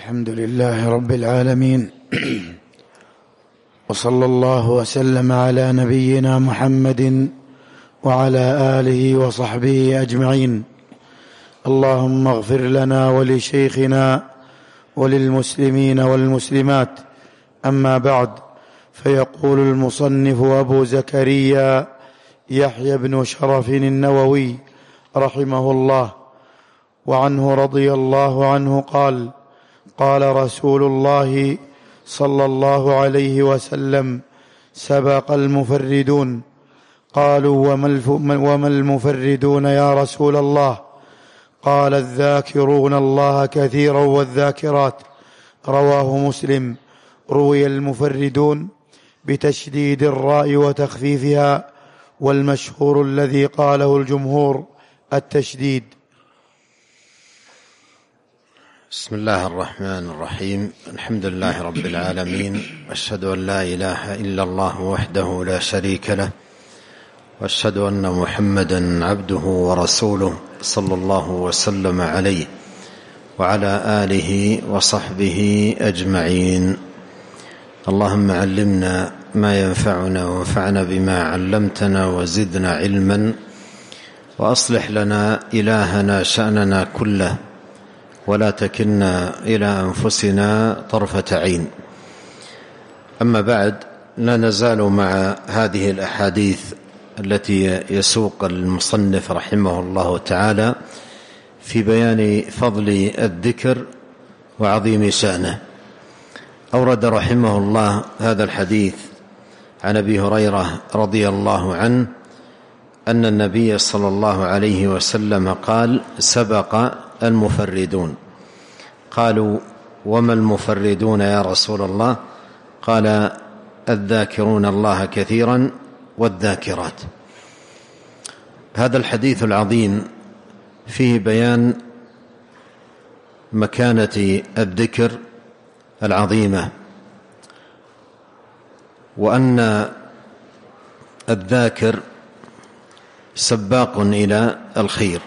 الحمد لله رب العالمين وصلى الله وسلم على نبينا محمد وعلى آله وصحبه أجمعين. اللهم اغفر لنا ولشيخنا وللمسلمين والمسلمات. أما بعد، فيقول المصنف أبو زكريا يحيى بن شرف النووي رحمه الله: وعنه رضي الله عنه قال: قال رسول الله صلى الله عليه وسلم: سبق المفردون. قالوا: وما المفردون يا رسول الله؟ قال: الذاكرون الله كثيرا والذاكرات. رواه مسلم. روي المفردون بتشديد الراء وتخفيفها، والمشهور الذي قاله الجمهور التشديد. بسم الله الرحمن الرحيم. الحمد لله رب العالمين، أشهد أن لا إله إلا الله وحده لا شريك له، وأشهد أن محمدا عبده ورسوله صلى الله وسلم عليه وعلى آله وصحبه أجمعين. اللهم علمنا ما ينفعنا وانفعنا بما علمتنا وزدنا علما، وأصلح لنا إلهنا شأننا كله، ولا تكلنا إلى أنفسنا طرفة عين. أما بعد، لا نزال مع هذه الأحاديث التي يسوق المصنف رحمه الله تعالى في بيان فضل الذكر وعظيم شأنه. أورد رحمه الله هذا الحديث عن أبي هريرة رضي الله عنه أن النبي صلى الله عليه وسلم قال: سبق المفردون. قالوا: وما المفردون يا رسول الله؟ قال: الذاكرون الله كثيرا والذاكرات. هذا الحديث العظيم فيه بيان مكانة الذكر العظيمة، وأن الذاكر سباق إلى الخير،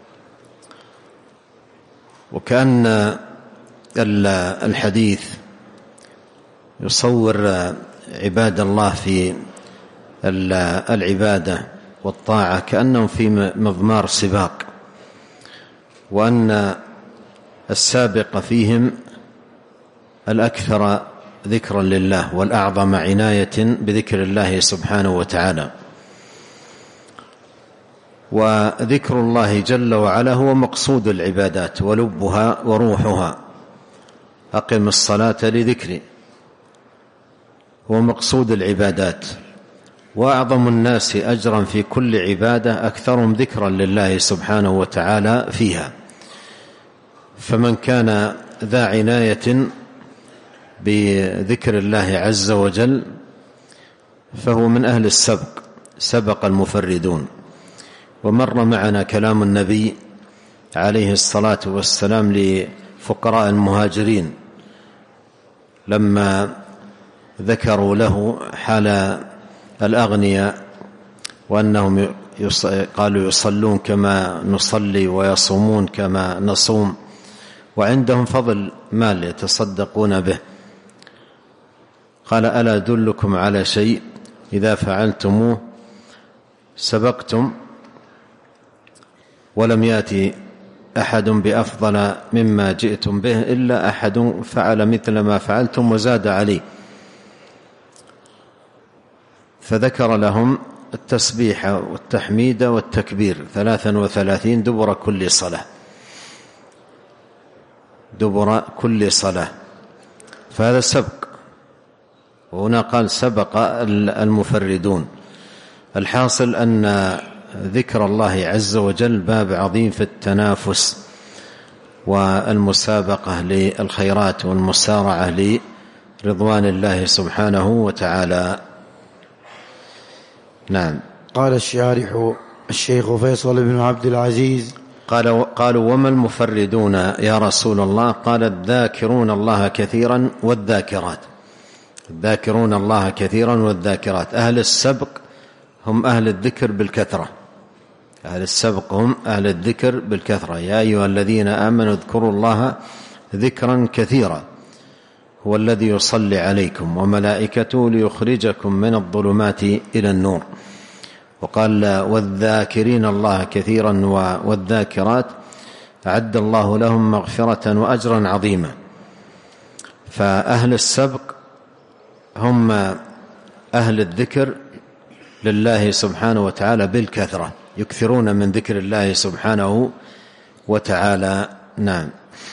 وكأن الحديث يصور عباد الله في العبادة والطاعة كأنهم في مضمار سباق، وأن السابق فيهم الأكثر ذكرا لله والأعظم عناية بذكر الله سبحانه وتعالى. وذكر الله جل وعلا هو مقصود العبادات ولبها وروحها. أقم الصلاة لذكري هو مقصود العبادات، وأعظم الناس أجرا في كل عبادة أكثرهم ذكرا لله سبحانه وتعالى فيها. فمن كان ذا عناية بذكر الله عز وجل فهو من أهل السبق، سبق المفردون. ومر معنا كلام النبي عليه الصلاة والسلام لفقراء المهاجرين لما ذكروا له حال الأغنياء، وأنهم قالوا: يصلون كما نصلي ويصومون كما نصوم، وعندهم فضل مال يتصدقون به. قال: ألا أدلكم على شيء إذا فعلتموه سبقتم، ولم يأتي أحد بأفضل مما جئتم به إلا أحد فعل مثل ما فعلتم وزاد عليه. فذكر لهم التسبيح والتحميد والتكبير 33 دبر كل صلاة، دبر كل صلاة. فهذا سبق، وهنا قال: سبق المفردون. الحاصل أن ذكر الله عز وجل باب عظيم في التنافس والمسابقة للخيرات والمسارعة لرضوان الله سبحانه وتعالى. نعم. قال الشارح الشيخ فيصل بن عبد العزيز: قالوا: وما المفردون يا رسول الله؟ قال: الذاكرون الله كثيرا والذاكرات. الذاكرون الله كثيرا والذاكرات. أهل السبق هم أهل الذكر بالكثرة، أهل السبق هم أهل الذكر بالكثرة. يا أيها الذين آمنوا اذكروا الله ذكرا كثيرا، هو الذي يصلي عليكم وملائكته ليخرجكم من الظلمات إلى النور. وقال والذاكرين الله كثيرا والذاكرات أعد الله لهم مغفرة وأجرا عظيما. فأهل السبق هم أهل الذكر لله سبحانه وتعالى بالكثرة، يكثرون من ذكر الله سبحانه وتعالى. نعم.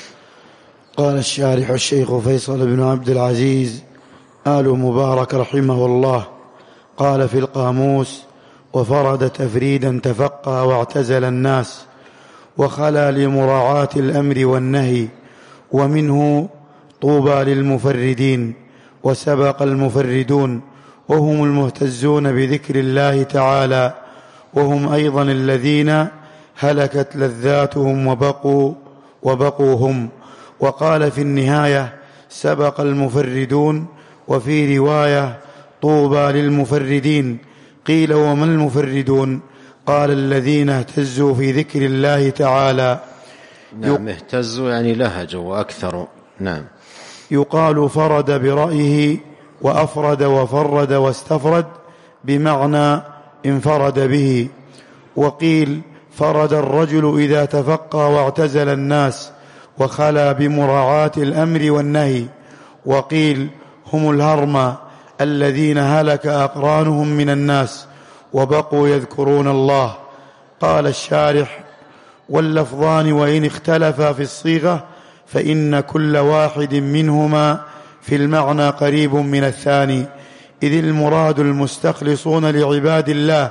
قال الشارح الشيخ فيصل بن عبد العزيز آل مبارك رحمه الله قال في القاموس: وفرد تفريدا تفقه واعتزل الناس وخلا لمراعاة الأمر والنهي، ومنه طوبى للمفردين، وسبق المفردون وهم المهتزون بذكر الله تعالى، وهم أيضا الذين هلكت لذاتهم وبقوا هم. وقال في النهاية: سبق المفردون. وفي رواية: طوبى للمفردين. قيل: وما المفردون؟ قال: الذين اهتزوا في ذكر الله تعالى. نعم، اهتزوا يعني لهجوا وأكثروا. نعم. يقال فرد برأيه، وأفرد وفرد واستفرد بمعنى انفرد به. وقيل: فرد الرجل إذا تفقه واعتزل الناس وخلا بمراعاة الأمر والنهي. وقيل: هم الهرمى الذين هلك أقرانهم من الناس وبقوا يذكرون الله. قال الشارح: واللفظان وإن اختلفا في الصيغة فإن كل واحد منهما في المعنى قريب من الثاني، إذ المراد المستخلصون لعباد الله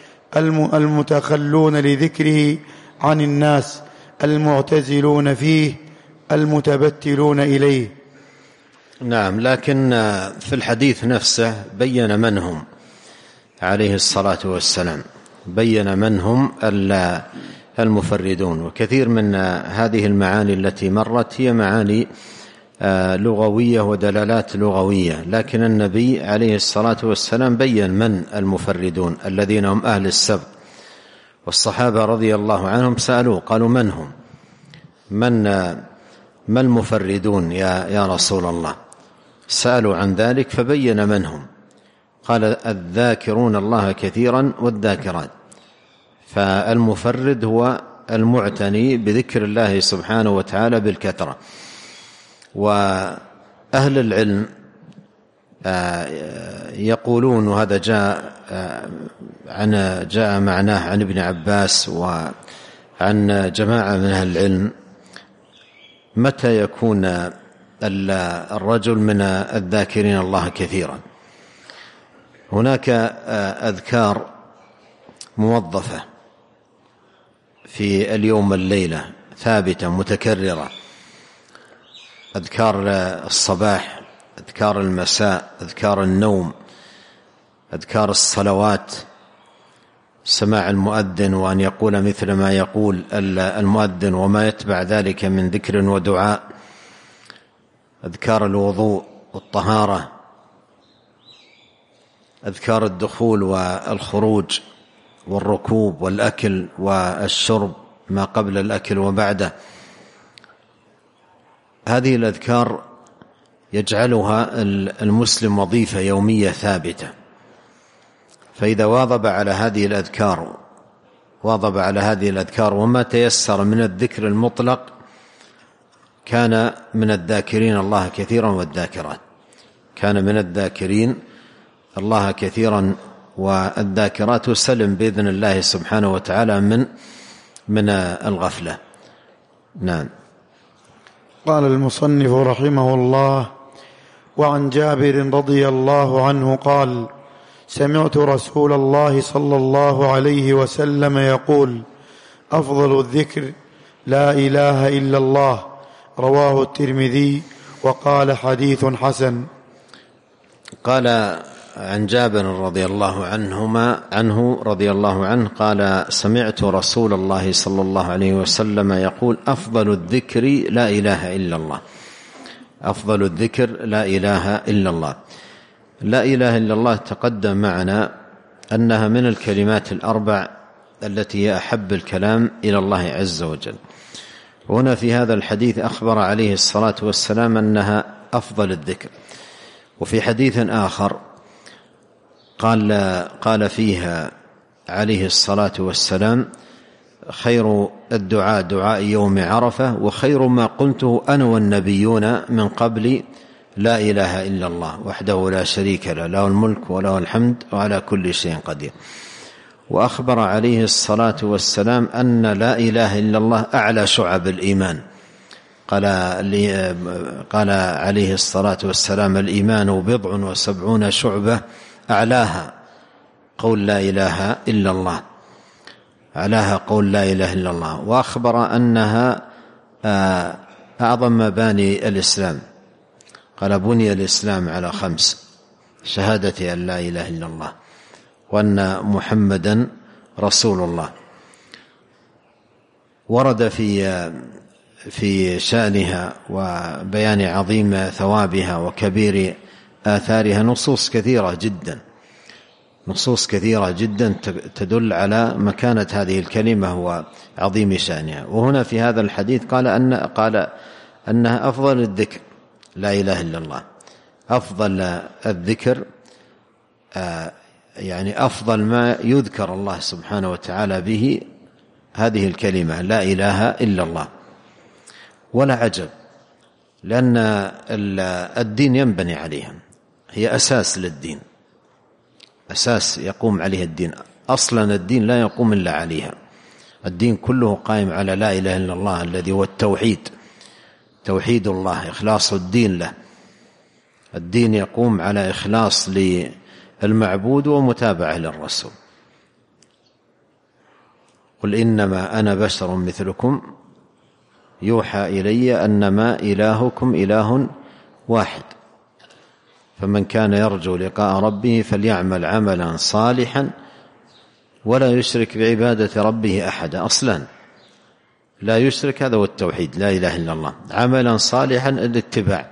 المتخلون لذكره عن الناس المعتزلون فيه المتبتلون إليه. نعم، لكن في الحديث نفسه بين من هم عليه الصلاة والسلام، بين من هم المفردون. وكثير من هذه المعاني التي مرت هي معاني لغوية ودلالات لغوية، لكن النبي عليه الصلاة والسلام بين من المفردون الذين هم أهل السبق. والصحابة رضي الله عنهم سألوه قالوا: من هم؟ ما المفردون يا رسول الله؟ سألوا عن ذلك فبين من هم، قال: الذاكرون الله كثيرا والذاكرات. فالمفرد هو المعتني بذكر الله سبحانه وتعالى بالكثرة. وأهل العلم يقولون، وهذا جاء معناه عن ابن عباس وعن جماعة من أهل العلم: متى يكون الرجل من الذاكرين الله كثيرا؟ هناك أذكار موظفة في اليوم والليلة ثابتة متكررة: أذكار الصباح، أذكار المساء، أذكار النوم، أذكار الصلوات، سماع المؤذن وأن يقول مثل ما يقول المؤذن وما يتبع ذلك من ذكر ودعاء، أذكار الوضوء والطهارة، أذكار الدخول والخروج والركوب والأكل والشرب، ما قبل الأكل وبعده. هذه الأذكار يجعلها المسلم وظيفة يومية ثابتة، فإذا واظب على هذه الأذكار وما تيسر من الذكر المطلق كان من الذاكرين الله كثيرا والذاكرات، كان من الذاكرين الله كثيرا والذاكرات، وسلم بإذن الله سبحانه وتعالى من الغفلة. نعم. قال المصنف رحمه الله: وعن جابر رضي الله عنه قال: سمعت رسول الله صلى الله عليه وسلم يقول: أفضل الذكر لا إله إلا الله. رواه الترمذي وقال: حديث حسن. قال عن جابر رضي الله عنه قال: سمعت رسول الله صلى الله عليه وسلم يقول: أفضل الذكر لا إله إلا الله. أفضل الذكر لا إله إلا الله. لا إله إلا الله تقدم معنا أنها من الكلمات الأربع التي هي أحب الكلام إلى الله عز وجل، هنا في هذا الحديث أخبر عليه الصلاة والسلام أنها أفضل الذكر. وفي حديث آخر قال فيها عليه الصلاة والسلام: خير الدعاء دعاء يوم عرفة، وخير ما قلته أنا والنبيون من قبل لا إله إلا الله وحده لا شريك له، له الملك وله الحمد وعلى كل شيء قدير. وأخبر عليه الصلاة والسلام أن لا إله إلا الله أعلى شعب الإيمان. قال عليه الصلاة والسلام: الإيمان 70 شعبة أعلاها قول لا إله إلا الله، أعلاها قول لا إله إلا الله. وأخبر أنها أعظم مباني الإسلام. قال: بني الإسلام على 5: شهادة أن لا إله إلا الله وأن محمدا رسول الله. ورد في شأنها وبيان عظيم ثوابها وكبير آثارها نصوص كثيرة جدا تدل على مكانة هذه الكلمة وعظيم شأنها. وهنا في هذا الحديث قال أنها أفضل الذكر، لا إله إلا الله أفضل الذكر، يعني أفضل ما يذكر الله سبحانه وتعالى به هذه الكلمة لا إله إلا الله. ولا عجب، لأن الدين ينبني عليها، هي أساس للدين، أساس يقوم عليه الدين. أصلا الدين لا يقوم إلا عليها، الدين كله قائم على لا إله إلا الله الذي هو التوحيد، توحيد الله، إخلاص الدين له. الدين يقوم على إخلاص للمعبود ومتابعة للرسول. قل إنما أنا بشر مثلكم يوحى إلي أنما إلهكم إله واحد، فمن كان يرجو لقاء ربه فليعمل عملا صالحا ولا يشرك بعبادة ربه أحدا. أصلا لا يشرك، هذا هو التوحيد، لا إله إلا الله. عملا صالحا الاتباع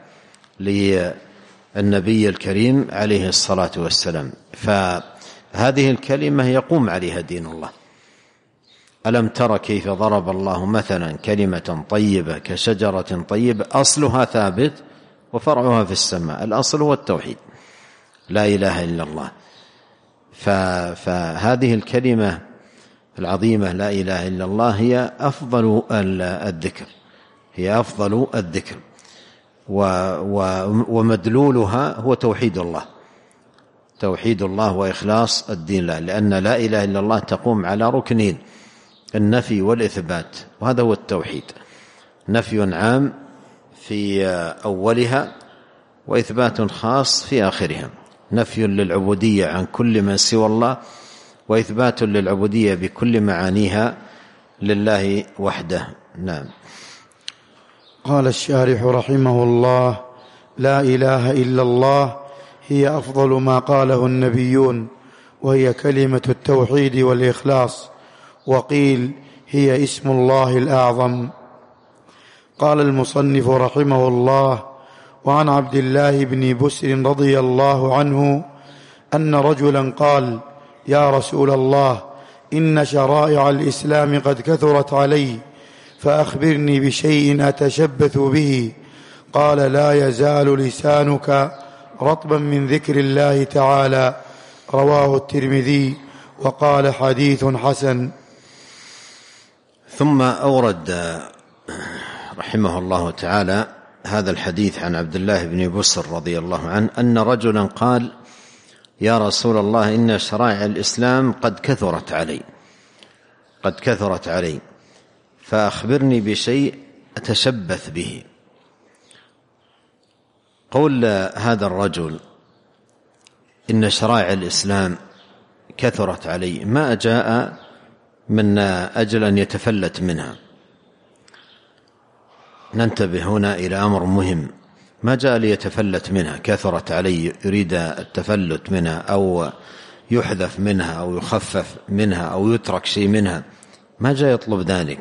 للنبي الكريم عليه الصلاة والسلام. فهذه الكلمة يقوم عليها دين الله. ألم تر كيف ضرب الله مثلا كلمة طيبة كشجرة طيبة أصلها ثابت وفرعها في السماء. الأصل هو التوحيد، لا إله إلا الله. فهذه الكلمة العظيمة لا إله إلا الله هي أفضل الذكر، هي أفضل الذكر، ومدلولها هو توحيد الله، توحيد الله وإخلاص الدين له. لأن لا إله إلا الله تقوم على ركنين: النفي والإثبات، وهذا هو التوحيد. نفي عام في أولها وإثبات خاص في آخرها. نفي للعبودية عن كل من سوى الله، وإثبات للعبودية بكل معانيها لله وحده. نعم. قال الشارح رحمه الله: لا إله إلا الله هي أفضل ما قاله النبيون، وهي كلمة التوحيد والإخلاص، وقيل هي اسم الله الأعظم. قال المصنف رحمه الله: وعن عبد الله بن بسر رضي الله عنه أن رجلا قال: يا رسول الله، إن شرائع الإسلام قد كثرت علي، فأخبرني بشيء أتشبث به. قال: لا يزال لسانك رطبا من ذكر الله تعالى. رواه الترمذي وقال: حديث حسن. ثم أورد رحمه الله تعالى هذا الحديث عن عبد الله بن بسر رضي الله عنه أن رجلا قال: يا رسول الله، إن شرائع الإسلام قد كثرت علي، فأخبرني بشيء أتشبث به. قول هذا الرجل إن شرائع الإسلام كثرت علي ما جاء من أجل أن يتفلت منها. ننتبه هنا إلى أمر مهم، ما جاء ليتفلت منها. كثرت علي يريد التفلت منها أو يحذف منها أو يخفف منها أو يترك شيء منها، ما جاء يطلب ذلك.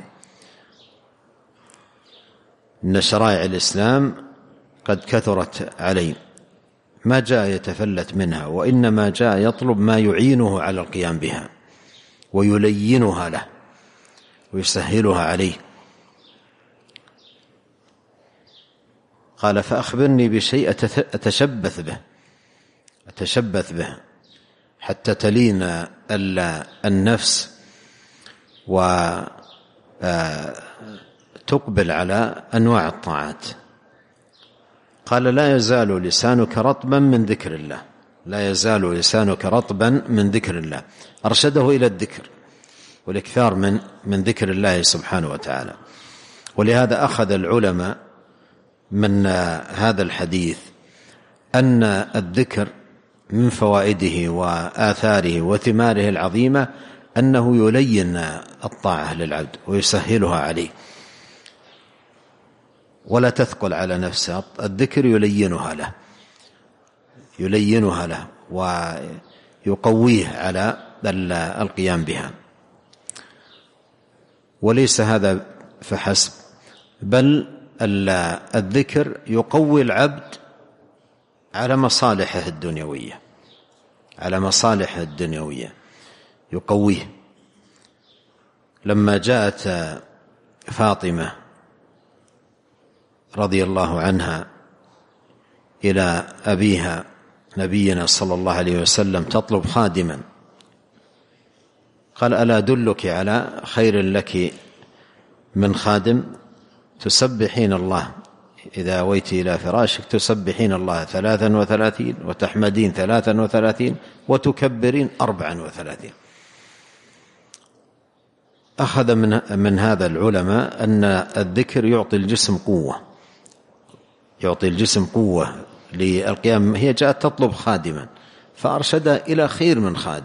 إن شرائع الإسلام قد كثرت علي، ما جاء يتفلت منها، وإنما جاء يطلب ما يعينه على القيام بها ويلينها له ويسهلها عليه. قال فأخبرني بشيء أتشبث به حتى تلين النفس وتقبل على أنواع الطاعات. قال لا يزال لسانك رطبا من ذكر الله، لا يزال لسانك رطبا من ذكر الله. أرشده إلى الذكر والإكثار من ذكر الله سبحانه وتعالى. ولهذا أخذ العلماء من هذا الحديث أن الذكر من فوائده وآثاره وثماره العظيمة أنه يلين الطاعة للعبد ويسهلها عليه ولا تثقل على نفسه. الذكر يلينها له ويقويه على القيام بها. وليس هذا فحسب، بل الذكر يقوي العبد على مصالحه الدنيوية، يقويه. لما جاءت فاطمة رضي الله عنها إلى أبيها نبينا صلى الله عليه وسلم تطلب خادما، قال ألا أدلك على خير لك من خادم؟ تسبحين الله إذا أويت إلى فراشك، تسبحين الله 33 وتحمدين 33 وتكبرين 34. أخذ من هذا العلماء أن الذكر يعطي الجسم قوة للقيام. هي جاءت تطلب خادما فأرشد إلى خير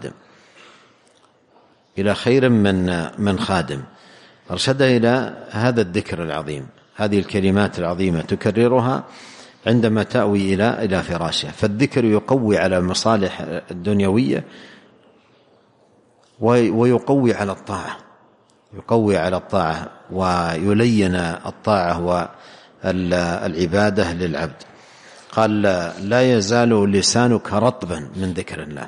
من خادم، أرشد إلى هذا الذكر العظيم، هذه الكلمات العظيمة تكررها عندما تأوي إلى فراشها. فالذكر يقوي على المصالح الدنيوية ويقوي على الطاعة ويلين الطاعة والعبادة للعبد. قال لا يزال لسانك رطبا من ذكر الله.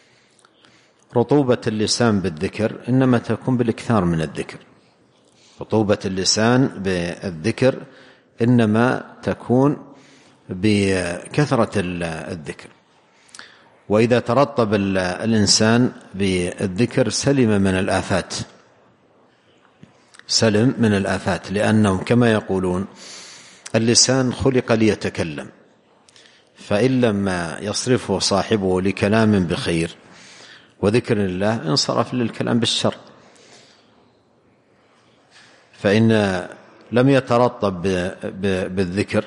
رطوبة اللسان بالذكر إنما تكون بالإكثار من الذكر. رطوبة اللسان بالذكر إنما تكون بكثرة الذكر. وإذا ترطب الإنسان بالذكر سلم من الآفات، لأنهم كما يقولون اللسان خلق ليتكلم، فإن لم يصرفه صاحبه لكلام بخير وذكر الله انصرف للكلام بالشر. فإن لم يترطب بالذكر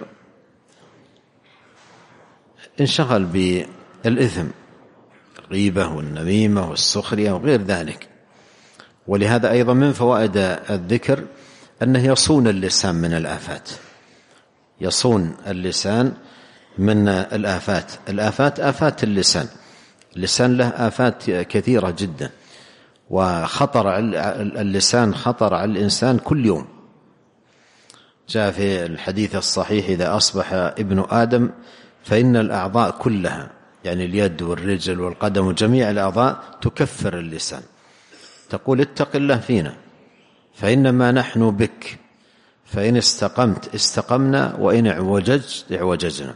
انشغل بالإثم، الغيبة والنميمة والسخرية وغير ذلك. ولهذا أيضا من فوائد الذكر أنه يصون اللسان من الآفات، يصون اللسان من الآفات. آفات اللسان له آفات كثيرة جدا، وخطر اللسان خطر على الإنسان كل يوم. جاء في الحديث الصحيح إذا أصبح ابن آدم فإن الأعضاء كلها، يعني اليد والرجل والقدم وجميع الأعضاء تكفر اللسان، تقول اتق الله فينا فإنما نحن بك، فإن استقمت استقمنا وإن اعوججت اعوججنا.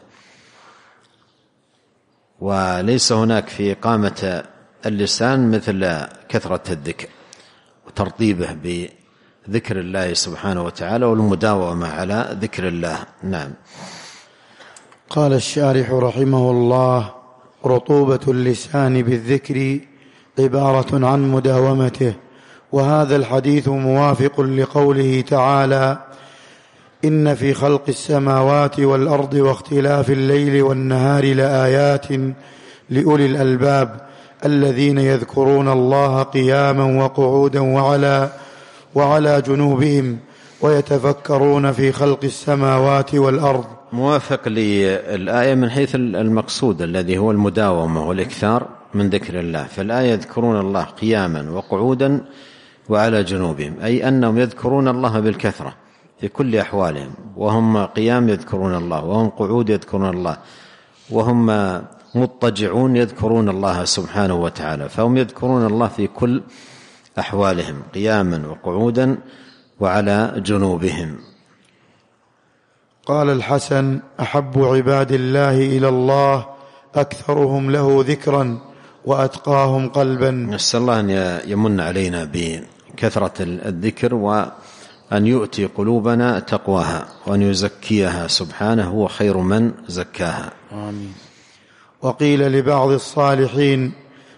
وليس هناك في إقامة اللسان مثل كثرة الذكر وترطيبه بذكر الله سبحانه وتعالى والمداومة على ذكر الله. نعم. قال الشارح رحمه الله: رطوبة اللسان بالذكر عبارة عن مداومته. وهذا الحديث موافق لقوله تعالى: إن في خلق السماوات والأرض واختلاف الليل والنهار لآيات لأولي الألباب الذين يذكرون الله قياما وقعودا وعلى جنوبهم ويتفكرون في خلق السماوات والأرض. موافق للآية من حيث المقصود الذي هو المداومة والإكثار من ذكر الله. فالآية يذكرون الله قياما وقعودا وعلى جنوبهم، أي أنهم يذكرون الله بالكثرة في كل أحوالهم، وهم قيام يذكرون الله، وهم قعود يذكرون الله، وهم مضطجعون يذكرون الله سبحانه وتعالى. فهم يذكرون الله في كل أحوالهم قياما وقعودا وعلى جنوبهم. قال الحسن: أحب عباد الله إلى الله أكثرهم له ذكرا وأتقاهم قلبا. نسأل الله أن يمن علينا بكثرة الذكر، وأن يؤتي قلوبنا تقواها، وأن يزكيها سبحانه، هو خير من زكاها. آمين. وقيل لبعض الصالحين: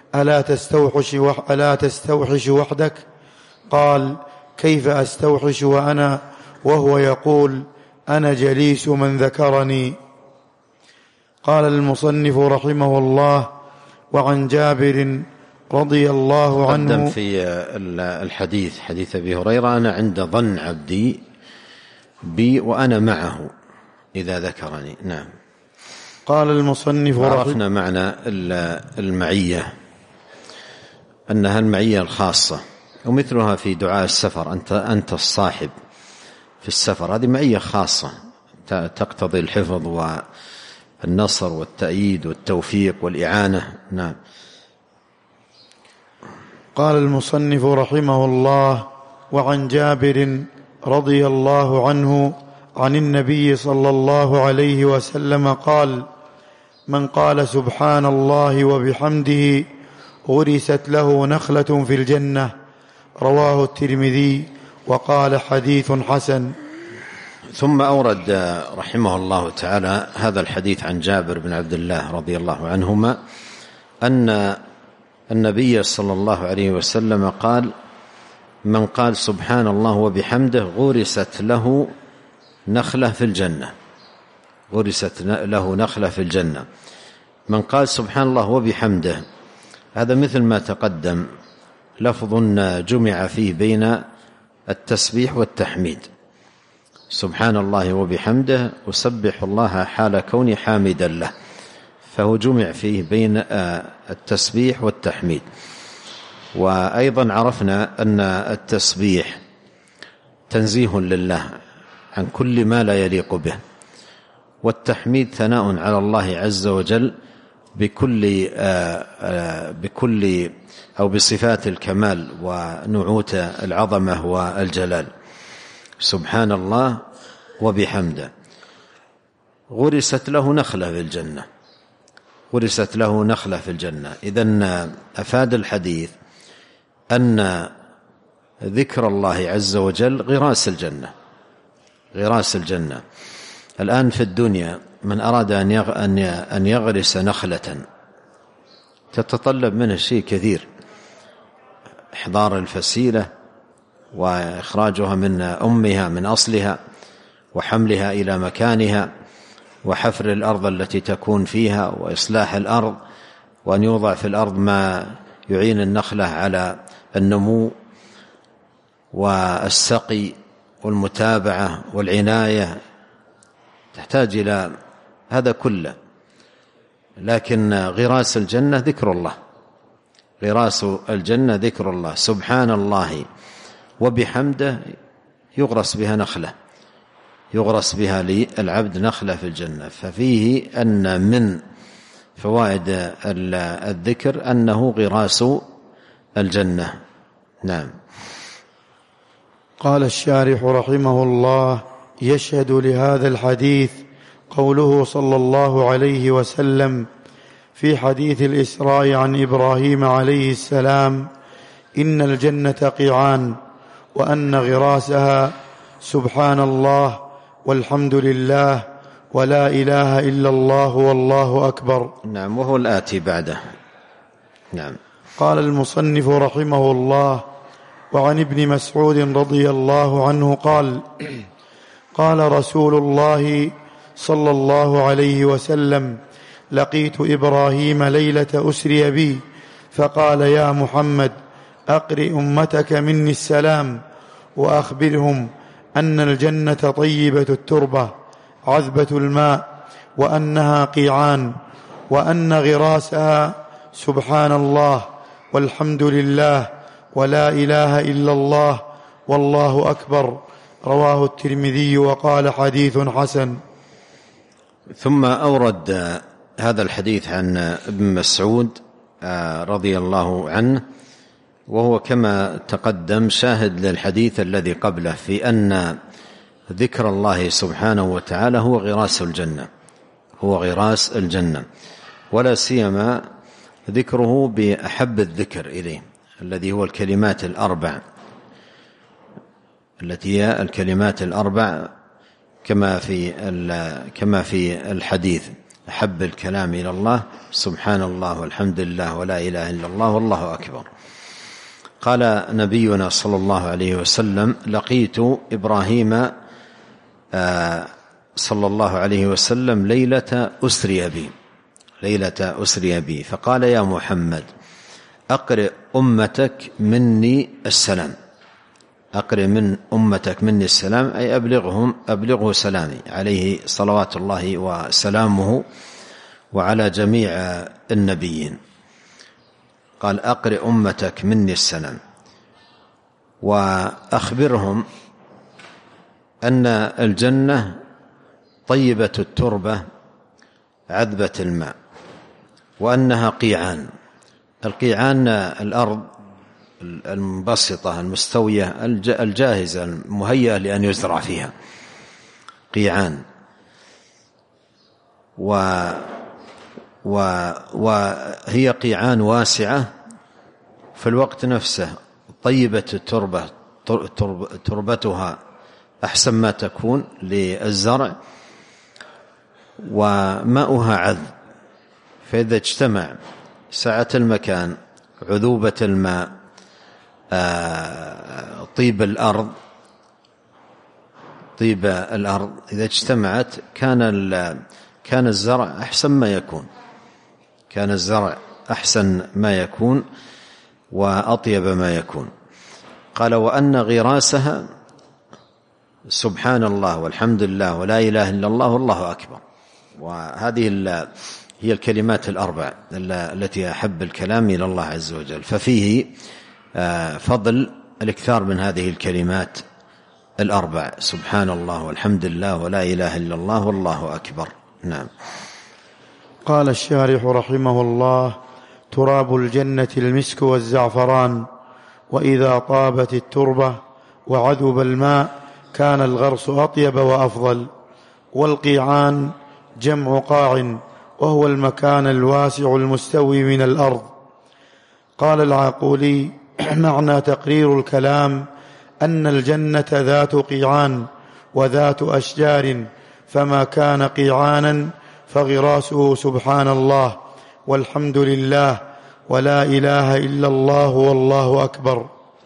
ألا تستوحش وحدك؟ قال: كيف أستوحش وهو يقول: أنا جليس من ذكرني. قال المصنف رحمه الله: وعن جابر رضي الله عنه. قدم في الحديث حديث أبي هريرة: أنا عند ظن عبدي بي وأنا معه إذا ذكرني. نعم. قال المصنف عرفنا معنى المعية، أنها المعية الخاصة، ومثلها في دعاء السفر: أنت الصاحب في السفر. هذه معية خاصة تقتضي الحفظ والنصر والتأييد والتوفيق والإعانة. نعم. قال المصنف رحمه الله: وعن جابر رضي الله عنه عن النبي صلى الله عليه وسلم قال: من قال سبحان الله وبحمده غرست له نخلة في الجنة. رواه الترمذي وقال: حديث حسن. ثم أورد رحمه الله تعالى هذا الحديث عن جابر بن عبد الله رضي الله عنهما أن النبي صلى الله عليه وسلم قال: من قال سبحان الله وبحمده غرست له نخلة في الجنة. غرست له نخلة في الجنة. من قال سبحان الله وبحمده، هذا مثل ما تقدم، لفظ جمع فيه بين التسبيح والتحميد. سبحان الله وبحمده أسبح الله حال كوني حامدا له، فهو جمع فيه بين التسبيح والتحميد. وأيضا عرفنا أن التسبيح تنزيه لله عن كل ما لا يليق به، والتحميد ثناء على الله عز وجل بكل أو بصفات الكمال ونعوت العظمة والجلال. سبحان الله وبحمده غرست له نخلة في الجنة. غرست له نخلة في الجنة. إذن أفاد الحديث أن ذكر الله عز وجل غراس الجنة. غراس الجنة. الآن في الدنيا من أراد أن يغرس نخلة تتطلب منه شيء كثير: إحضار الفسيلة، وإخراجها من أمها من أصلها، وحملها إلى مكانها، وحفر الأرض التي تكون فيها، وإصلاح الأرض، وأن يوضع في الأرض ما يعين النخلة على النمو، والسقي والمتابعة والعناية، تحتاج إلى هذا كله. لكن غراس الجنة ذكر الله. غراس الجنة ذكر الله. سبحان الله وبحمده يغرس بها نخلة، يغرس بها للعبد نخلة في الجنة. ففيه أن من فوائد الذكر أنه غراس الجنة. نعم. قال الشارح رحمه الله: يشهد لهذا الحديث قوله صلى الله عليه وسلم في حديث الإسراء عن إبراهيم عليه السلام: إن الجنة قيعان، وأن غراسها سبحان الله والحمد لله ولا إله إلا الله والله أكبر. نعم. وهو الآتي بعده. نعم. قال المصنف رحمه الله: وعن ابن مسعود رضي الله عنه قال: قال رسول الله صلى الله عليه وسلم: لقيت إبراهيم ليلة أسري بي فقال: يا محمد أقرئ أمتك مني السلام، وأخبرهم أن الجنة طيبة التربة عذبة الماء، وأنها قيعان، وأن غراسها سبحان الله والحمد لله ولا إله إلا الله والله أكبر. رواه الترمذي وقال: حديث حسن. ثم أورد هذا الحديث عن ابن مسعود رضي الله عنه، وهو كما تقدم شاهد للحديث الذي قبله، في أن ذكر الله سبحانه وتعالى هو غراس الجنة، هو غراس الجنة، ولا سيما ذكره بأحب الذكر إليه الذي هو الكلمات الأربع، التي هي الكلمات الأربع كما في الحديث: أحب الكلام إلى الله سبحان الله والحمد لله ولا إله إلا الله والله أكبر. قال نبينا صلى الله عليه وسلم: لقيت إبراهيم صلى الله عليه وسلم ليلة أسري بي فقال: يا محمد أقرئ أمتك مني السلام، أقرئ من أمتك مني السلام، أي أبلغه سلامي عليه صلوات الله وسلامه وعلى جميع النبيين. قال: أقرئ أمتك مني السلام، وأخبرهم أن الجنة طيبة التربة عذبة الماء، وأنها قيعان. القيعان الأرض المنبسطة المستوية الجاهزة المهيئة لأن يزرع فيها، قيعان. وهي قيعان واسعة في الوقت نفسه، طيبة التربة، تربتها أحسن ما تكون للزرع، وماؤها عذب، فإذا اجتمع سعة المكان، عذوبة الماء، طيب الأرض، إذا اجتمعت كان الزرع أحسن ما يكون، وأطيب ما يكون. قال: وأن غراسها سبحان الله والحمد لله ولا إله إلا الله والله أكبر. وهذه هي الكلمات الأربع التي أحب الكلام إلى الله عز وجل، ففيه فضل الاكثار من هذه الكلمات الأربع: سبحان الله والحمد لله ولا إله إلا الله والله أكبر. نعم. قال الشارح رحمه الله: تراب الجنة المسك والزعفران، وإذا طابت التربة وعذب الماء كان الغرس أطيب وأفضل. والقيعان جمع قاع، وهو المكان الواسع المستوي من الأرض. قال العاقولي: معنى تقرير الكلام أن الجنة ذات قيعان وذات أشجار، فما كان قيعانا فغراسه سبحان الله والحمد لله ولا إله إلا الله والله أكبر.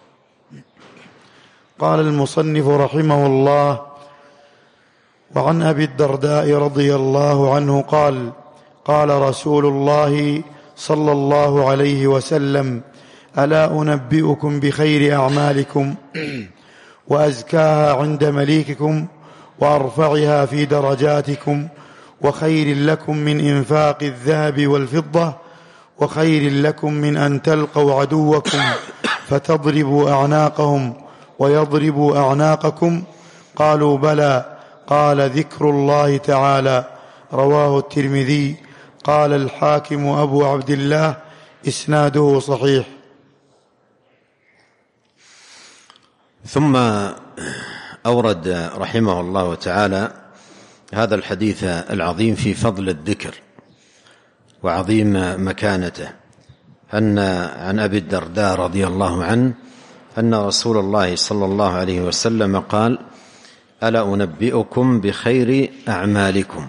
قال المصنف رحمه الله: وعن أبي الدرداء رضي الله عنه قال: قال رسول الله صلى الله عليه وسلم: ألا أنبئكم بخير أعمالكم وأزكاها عند مليككم وأرفعها في درجاتكم، وخير لكم من إنفاق الذهب والفضة، وخير لكم من أن تلقوا عدوكم فتضربوا أعناقهم ويضربوا أعناقكم؟ قالوا: بلى. قال: ذكر الله تعالى. رواه الترمذي. قال الحاكم أبو عبد الله: إسناده صحيح. ثم أورد رحمه الله تعالى هذا الحديث العظيم في فضل الذكر وعظيم مكانته، أن عن أبي الدرداء رضي الله عنه أن رسول الله صلى الله عليه وسلم قال: ألا أنبئكم بخير أعمالكم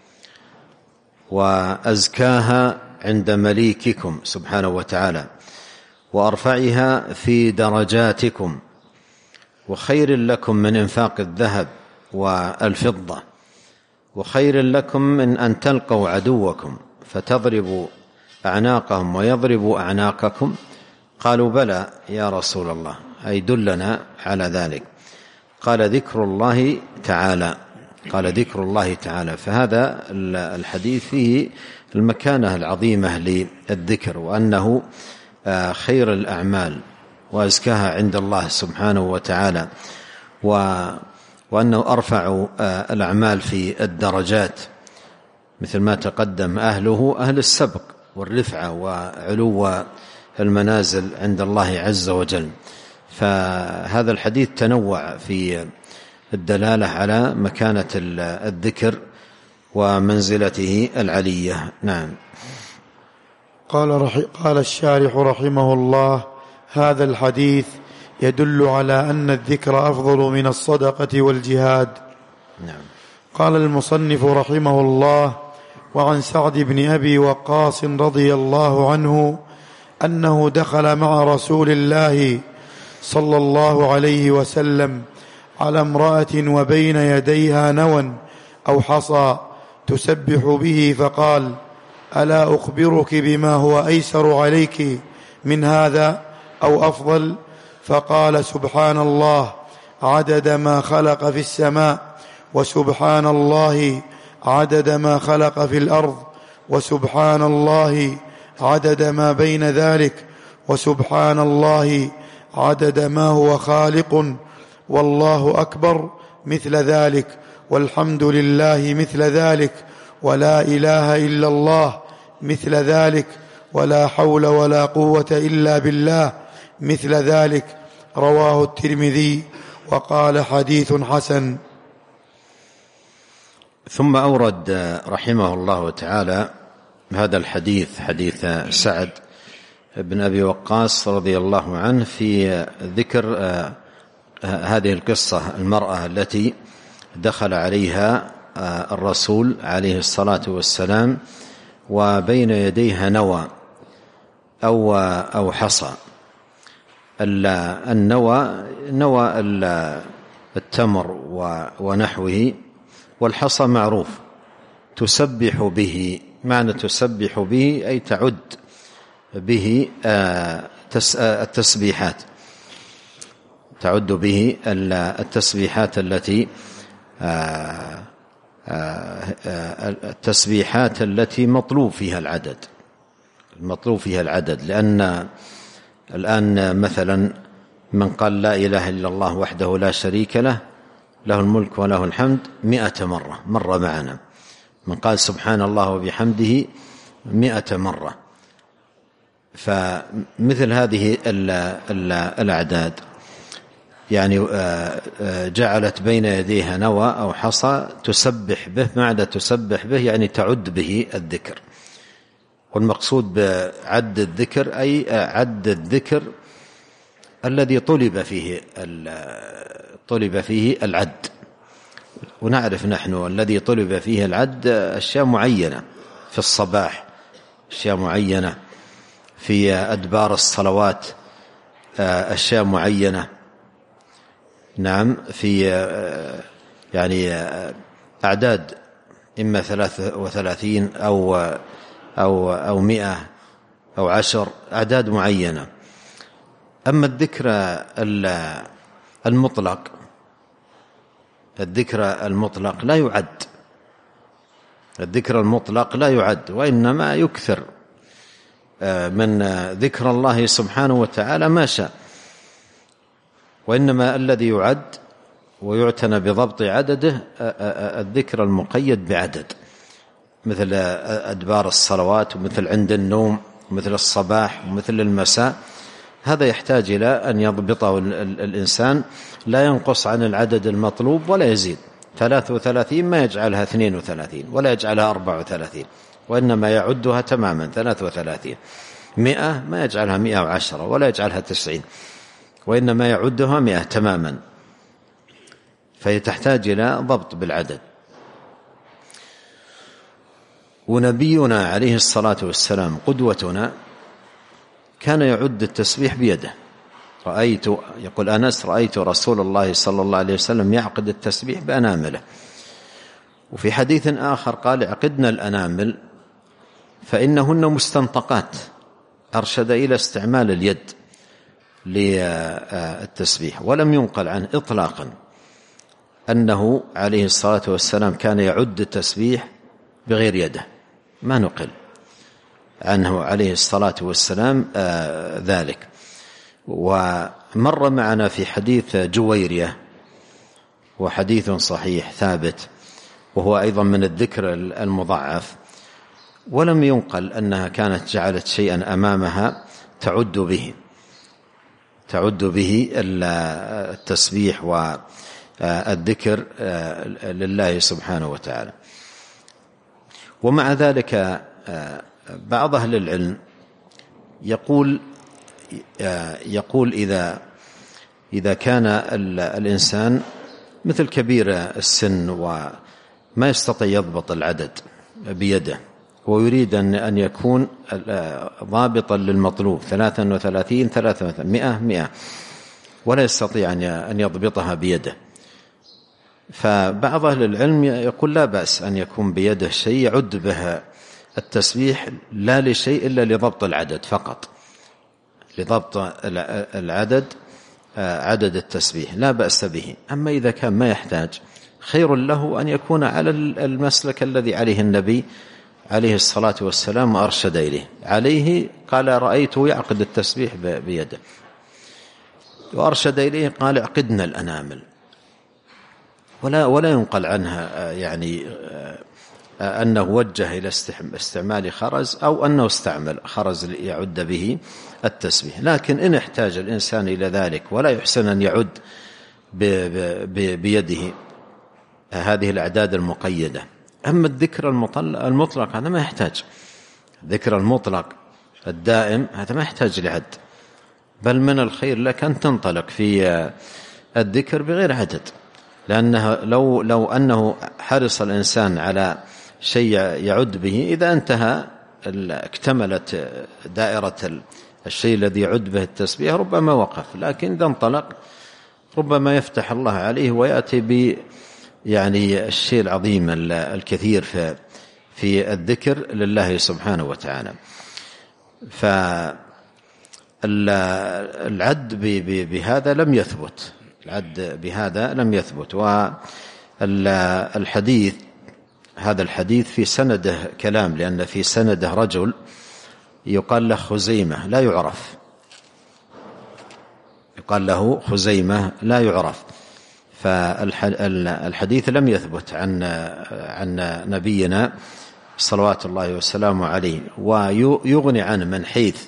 وأزكاها عند مليككم سبحانه وتعالى، وأرفعها في درجاتكم، وخير لكم من إنفاق الذهب والفضة، وخير لكم من أن تلقوا عدوكم فتضربوا أعناقهم ويضربوا أعناقكم؟ قالوا: بلى يا رسول الله، أي دلنا على ذلك. قال: ذكر الله تعالى. قال: ذكر الله تعالى. فهذا الحديث فيه المكانة العظيمة للذكر، وأنه خير الأعمال وأزكاها عند الله سبحانه وتعالى، وأنه أرفع الأعمال في الدرجات، مثل ما تقدم أهله أهل السبق والرفعة وعلو المنازل عند الله عز وجل. فهذا الحديث تنوع في الدلالة على مكانة الذكر ومنزلته العلية. نعم. قال الشارح رحمه الله: هذا الحديث يدل على أن الذكر أفضل من الصدقة والجهاد. نعم. قال المصنف رحمه الله: وعن سعد بن أبي وقاص رضي الله عنه أنه دخل مع رسول الله صلى الله عليه وسلم على امرأة وبين يديها نوى أو حصى تسبح به، فقال: ألا أخبرك بما هو أيسر عليك من هذا أو أفضل؟ فقال: سبحان الله عدد ما خلق في السماء، وسبحان الله عدد ما خلق في الأرض، وسبحان الله عدد ما بين ذلك، وسبحان الله عدد ما هو خالق، والله أكبر مثل ذلك، والحمد لله مثل ذلك، ولا إله إلا الله مثل ذلك، ولا حول ولا قوة إلا بالله مثل ذلك. رواه الترمذي وقال: حديث حسن. ثم أورد رحمه الله تعالى هذا الحديث، حديث سعد بن أبي وقاص رضي الله عنه، في ذكر هذه القصة، المرأة التي دخل عليها الرسول عليه الصلاة والسلام وبين يديها نوى أو حصى. نوى التمر ونحوه، والحصى معروف تسبح به. معنى تسبح به أي تعد به التسبيحات، تعد به التسبيحات التي مطلوب فيها العدد. لأن الآن مثلا من قال لا إله إلا الله وحده لا شريك له، له الملك وله الحمد 100 مرة، مر معنا. من قال سبحان الله وبحمده 100 مرة. فمثل هذه الأعداد يعني جعلت بين يديها نوى أو حصى تسبح به. معنى تسبح به يعني تعد به الذكر، والمقصود بعد الذكر أي عد الذكر الذي طلب فيه العد. ونعرف نحن الذي طلب فيه العد أشياء معينة في الصباح، أشياء معينة في أدبار الصلوات، أشياء معينة. نعم، في يعني أعداد إما 33 أو 100 أو 10 أعداد معينة. أما الذكر المطلق لا يعد. الذكر المطلق لا يعد، وإنما يكثر من ذكر الله سبحانه وتعالى ما شاء. وإنما الذي يعد ويعتنى بضبط عدده الذكر المقيد بعدد، مثل أدبار الصلوات، ومثل عند النوم، ومثل الصباح، ومثل المساء. هذا يحتاج إلى أن يضبطه الإنسان، لا ينقص عن العدد المطلوب ولا يزيد. 33 ما يجعلها 32 ولا يجعلها 34، وإنما يعدها تماما 33. 100 ما يجعلها 110 ولا يجعلها 90، وإنما يعدها 100 تماما. فهي تحتاج إلى ضبط بالعدد. ونبينا عليه الصلاة والسلام قدوتنا كان يعد التسبيح بيده. يقول أنس: رأيت رسول الله صلى الله عليه وسلم يعقد التسبيح بأنامله. وفي حديث آخر قال: عقدنا الأنامل فإنهن مستنطقات. أرشد إلى استعمال اليد للتسبيح. ولم ينقل عنه إطلاقا أنه عليه الصلاة والسلام كان يعد التسبيح بغير يده، ما نقل عنه عليه الصلاة والسلام ذلك. ومر معنا في حديث جويرية، وحديث صحيح ثابت، وهو أيضا من الذكر المضاعف. ولم ينقل أنها كانت جعلت شيئا أمامها تعد به التسبيح الذكر لله سبحانه وتعالى. ومع ذلك بعض أهل العلم يقول إذا كان الإنسان مثل كبير السن وما يستطيع يضبط العدد بيده ويريد أن يكون ضابطا للمطلوب 33 100 ولا يستطيع أن يضبطها بيده، فبعض أهل العلم يقول لا بأس أن يكون بيده شيء يعد به التسبيح لا لشيء إلا لضبط العدد فقط، لضبط العدد عدد التسبيح لا بأس به. أما إذا كان ما يحتاج خير له أن يكون على المسلك الذي عليه النبي عليه الصلاة والسلام وأرشد إليه عليه، قال رأيته يعقد التسبيح بيده، وأرشد إليه قال اعقدنا الأنامل، ولا ينقل عنها يعني أنه وجه إلى استعمال خرز أو أنه استعمل خرز يعد به التسبيح. لكن إن احتاج الإنسان إلى ذلك ولا يحسن أن يعد بيده هذه الأعداد المقيدة. أما الذكر المطلق هذا ما يحتاج، الذكر المطلق الدائم هذا ما يحتاج لعد، بل من الخير لك أن تنطلق في الذكر بغير عدد، لأنه لو أنه حرص الإنسان على شيء يعد به إذا انتهى اكتملت دائرة الشيء الذي يعد به التسبيح ربما وقف، لكن إذا انطلق ربما يفتح الله عليه ويأتي يعني الشيء العظيم الكثير في الذكر لله سبحانه وتعالى. فالعد بهذا لم يثبت، العد بهذا لم يثبت. والحديث هذا الحديث في سنده كلام، لأن في سنده رجل يقال له خزيمة لا يعرف، يقال له خزيمة لا يعرف، فالحديث لم يثبت عن نبينا صلوات الله وسلامه عليه. ويغني عنه من حيث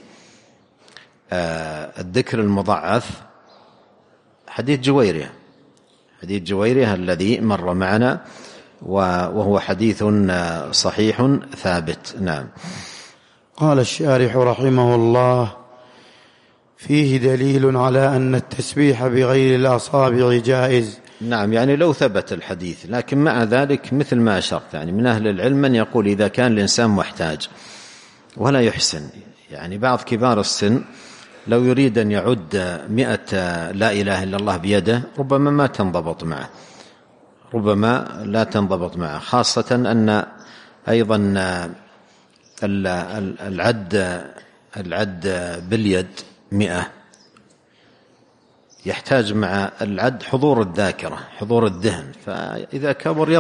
الذكر المضاعف حديث جويرية الذي مر معنا، وهو حديث صحيح ثابت. نعم. قال الشارح رحمه الله: فيه دليل على أن التسبيح بغير الأصابع جائز. نعم، يعني لو ثبت الحديث، لكن مع ذلك مثل ما أشرت يعني من أهل العلم من يقول إذا كان الإنسان محتاج ولا يحسن، يعني بعض كبار السن لو يريد أن يعد 100 لا إله إلا الله بيده ربما ما تنضبط معه، ربما لا تنضبط معه، خاصة أن أيضا العد باليد 100 يحتاج مع العد حضور الذاكرة، حضور الذهن، فإذا كبر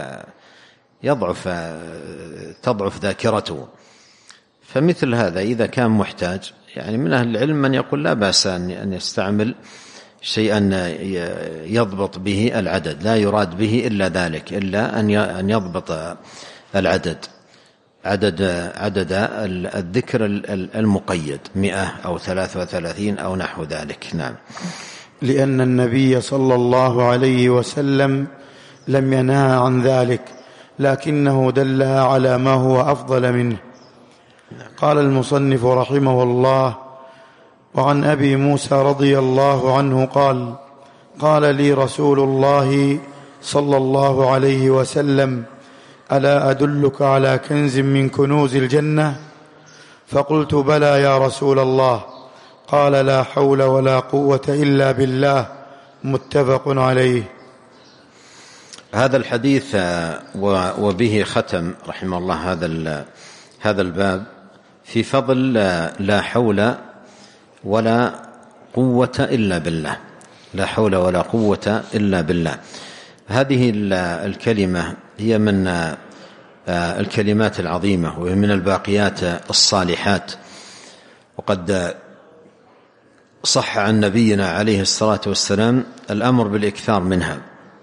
تضعف ذاكرته. فمثل هذا إذا كان محتاج، يعني من أهل العلم من يقول لا بأس أن يستعمل شيئا يضبط به العدد، لا يراد به إلا ذلك، إلا أن يضبط العدد، عدد الذكر المقيد 100 أو 33 أو نحو ذلك. نعم. لأن النبي صلى الله عليه وسلم لم ينهى عن ذلك، لكنه دلها على ما هو أفضل منه. قال المصنف رحمه الله: وعن أبي موسى رضي الله عنه قال: قال لي رسول الله صلى الله عليه وسلم: ألا أدلك على كنز من كنوز الجنة؟ فقلت: بلى يا رسول الله. قال: لا حول ولا قوة إلا بالله. متفق عليه. هذا الحديث وبه ختم رحمه الله هذا الباب في فضل لا حول ولا قوة إلا بالله، لا حول ولا قوة إلا بالله. هذه الكلمة هي من الكلمات العظيمة وهي من الباقيات الصالحات، وقد صح عن نبينا عليه الصلاة والسلام الأمر بالإكثار منها،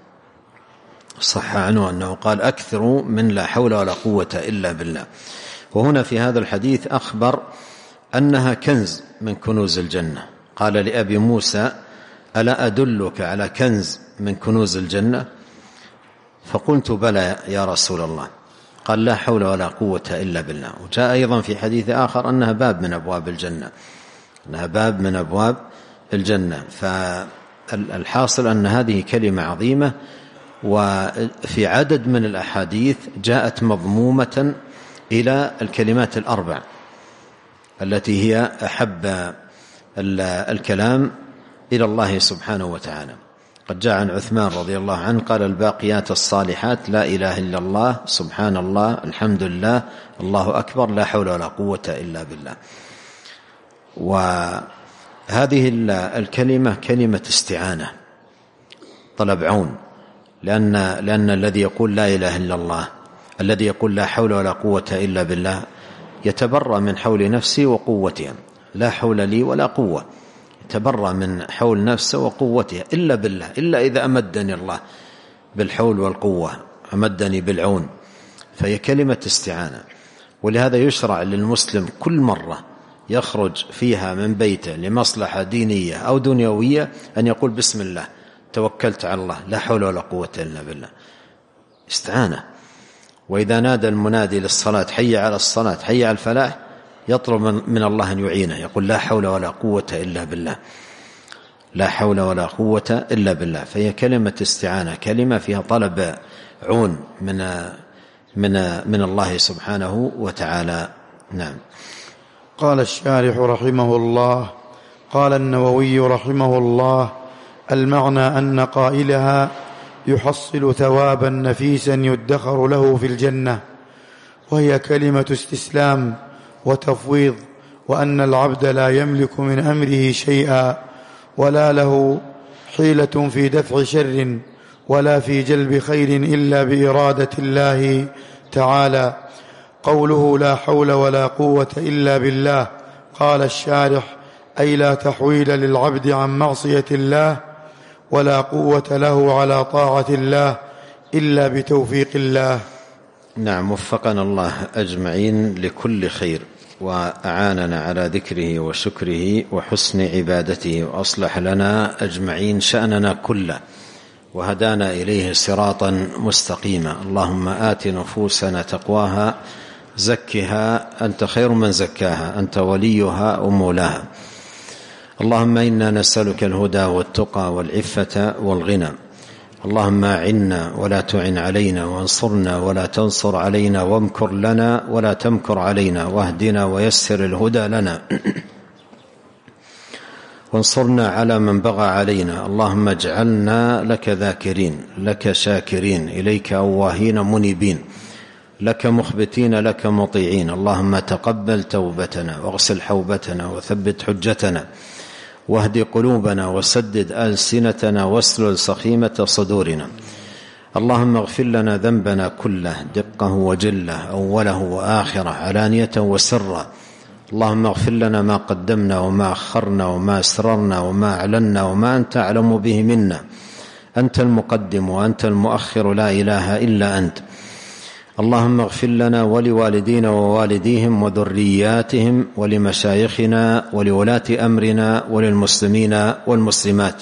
صح عنه أنه قال: أكثروا من لا حول ولا قوة إلا بالله. وهنا في هذا الحديث أخبر أنها كنز من كنوز الجنة. قال لأبي موسى: ألا أدلك على كنز من كنوز الجنة؟ فقلت بلى يا رسول الله. قال لا حول ولا قوة إلا بالله. وجاء أيضا في حديث آخر أنها باب من أبواب الجنة، أنها باب من أبواب الجنة. فالحاصل أن هذه كلمة عظيمة، وفي عدد من الأحاديث جاءت مضمومة إلى الكلمات الأربع التي هي أحب الكلام إلى الله سبحانه وتعالى. قد جاء عن عثمان رضي الله عنه قال الباقيات الصالحات لا إله إلا الله، سبحان الله، الحمد لله، الله أكبر، لا حول ولا قوة إلا بالله. وهذه الكلمة كلمة استعانة، طلب عون، لأن الذي يقول لا إله إلا الله، الذي يقول لا حول ولا قوة إلا بالله، يتبرأ من حول نفسي وقوتها. لا حول لي ولا قوة، يتبرأ من حول نفسه وقوتها إلا بالله، إلا إذا أمدني الله بالحول والقوة، أمدني بالعون، فهي كلمة استعانة. ولهذا يشرع للمسلم كل مرة يخرج فيها من بيته لمصلحة دينية أو دنيوية أن يقول بسم الله، توكلت على الله، لا حول ولا قوة إلا بالله، استعانة. وإذا نادى المنادي للصلاة حي على الصلاة حي على الفلاح، يطلب من الله أن يعينه، يقول لا حول ولا قوة إلا بالله، لا حول ولا قوة إلا بالله. فهي كلمة استعانة، كلمة فيها طلب عون من الله سبحانه وتعالى. نعم. قال الشارح رحمه الله: قال النووي رحمه الله: المعنى أن قائلها يحصل ثوابا نفيسا يدخر له في الجنة، وهي كلمة استسلام وتفويض، وأن العبد لا يملك من أمره شيئا، ولا له حيلة في دفع شر ولا في جلب خير إلا بإرادة الله تعالى. قوله لا حول ولا قوة إلا بالله، قال الشارح: أي لا تحويل للعبد عن معصية الله، ولا قوة له على طاعة الله إلا بتوفيق الله. نعم، وفقنا الله أجمعين لكل خير، وأعاننا على ذكره وشكره وحسن عبادته، وأصلح لنا أجمعين شأننا كله، وهدانا إليه صراطا مستقيما. اللهم آت نفوسنا تقواها، زكها أنت خير من زكاها، أنت وليها ومولاها. اللهم إنا نسألك الهدى والتقى والعفة والغنى. اللهم أعنا ولا تعن علينا، وانصرنا ولا تنصر علينا، وامكر لنا ولا تمكر علينا، واهدنا ويسر الهدى لنا، وانصرنا على من بغى علينا. اللهم اجعلنا لك ذاكرين، لك شاكرين، إليك أواهين منيبين، لك مخبتين، لك مطيعين. اللهم تقبل توبتنا، واغسل حوبتنا، وثبت حجتنا، واهد قلوبنا، وسدد ألسنتنا، واسلل سخيمة صدورنا. اللهم اغفر لنا ذنبنا كله، دقه وجله، أوله وآخره، علانية وسره. اللهم اغفر لنا ما قدمنا وما أخرنا وما أسررنا وما أعلنا وما أنت أعلم به منا. أنت المقدم وأنت المؤخر، لا إله إلا أنت. اللهم اغفر لنا ولوالدينا ووالديهم وذرياتهم، ولمشايخنا ولولاة أمرنا، وللمسلمين والمسلمات.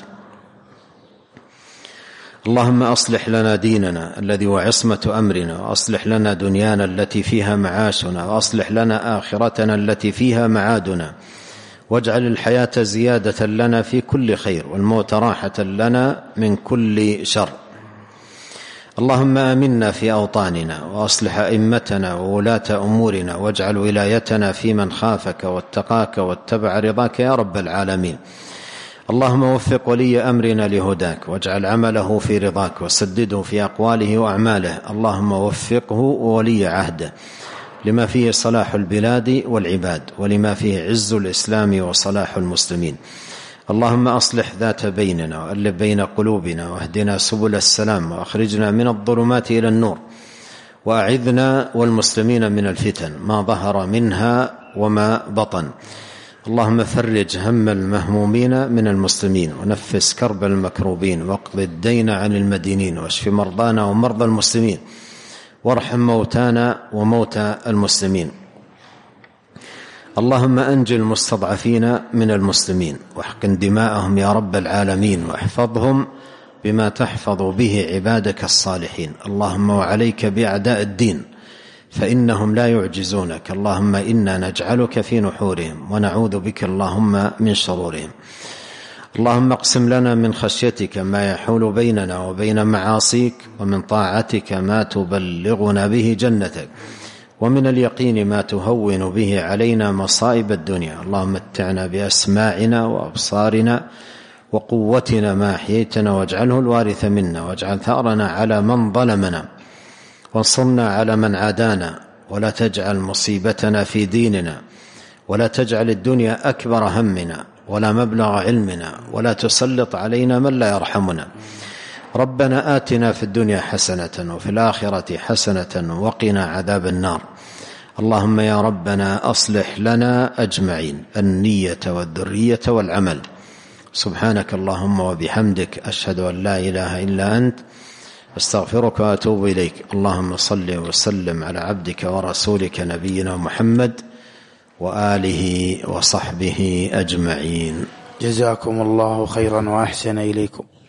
اللهم أصلح لنا ديننا الذي هو عصمة أمرنا، وأصلح لنا دنيانا التي فيها معاشنا، وأصلح لنا آخرتنا التي فيها معادنا، واجعل الحياة زيادة لنا في كل خير، والموت راحة لنا من كل شر. اللهم آمنا في أوطاننا، وأصلح أئمتنا وولاة أمورنا، واجعل ولايتنا في من خافك واتقاك واتبع رضاك يا رب العالمين. اللهم وفق ولي أمرنا لهداك، واجعل عمله في رضاك، وسدده في أقواله وأعماله. اللهم وفقه وولي عهده لما فيه صلاح البلاد والعباد، ولما فيه عز الإسلام وصلاح المسلمين. اللهم أصلح ذات بيننا، وألف بين قلوبنا، واهدنا سبل السلام، وأخرجنا من الظلمات إلى النور، وأعذنا والمسلمين من الفتن ما ظهر منها وما بطن. اللهم فرج هم المهمومين من المسلمين، ونفس كرب المكروبين، واقض الدين عن المدينين، واشف مرضانا ومرضى المسلمين، وارحم موتانا وموتى المسلمين. اللهم أنجِ المستضعفين من المسلمين واحقن دماءهم يا رب العالمين، واحفظهم بما تحفظ به عبادك الصالحين. اللهم وعليك بأعداء الدين فإنهم لا يعجزونك. اللهم إنا نجعلك في نحورهم ونعوذ بك اللهم من شرورهم. اللهم اقسم لنا من خشيتك ما يحول بيننا وبين معاصيك، ومن طاعتك ما تبلغنا به جنتك، ومن اليقين ما تهون به علينا مصائب الدنيا. اللهم متعنا بأسماعنا وأبصارنا وقوتنا ما أحييتنا، واجعله الوارث منا، واجعل ثأرنا على من ظلمنا، وانصرنا على من عادانا، ولا تجعل مصيبتنا في ديننا، ولا تجعل الدنيا أكبر همنا ولا مبلغ علمنا، ولا تسلط علينا من لا يرحمنا. ربنا آتنا في الدنيا حسنة وفي الآخرة حسنة وقنا عذاب النار. اللهم يا ربنا أصلح لنا أجمعين النية والذرية والعمل. سبحانك اللهم وبحمدك، أشهد أن لا إله إلا أنت، أستغفرك وأتوب إليك. اللهم صل وسلم على عبدك ورسولك نبينا محمد وآله وصحبه أجمعين. جزاكم الله خيرا وأحسن إليكم.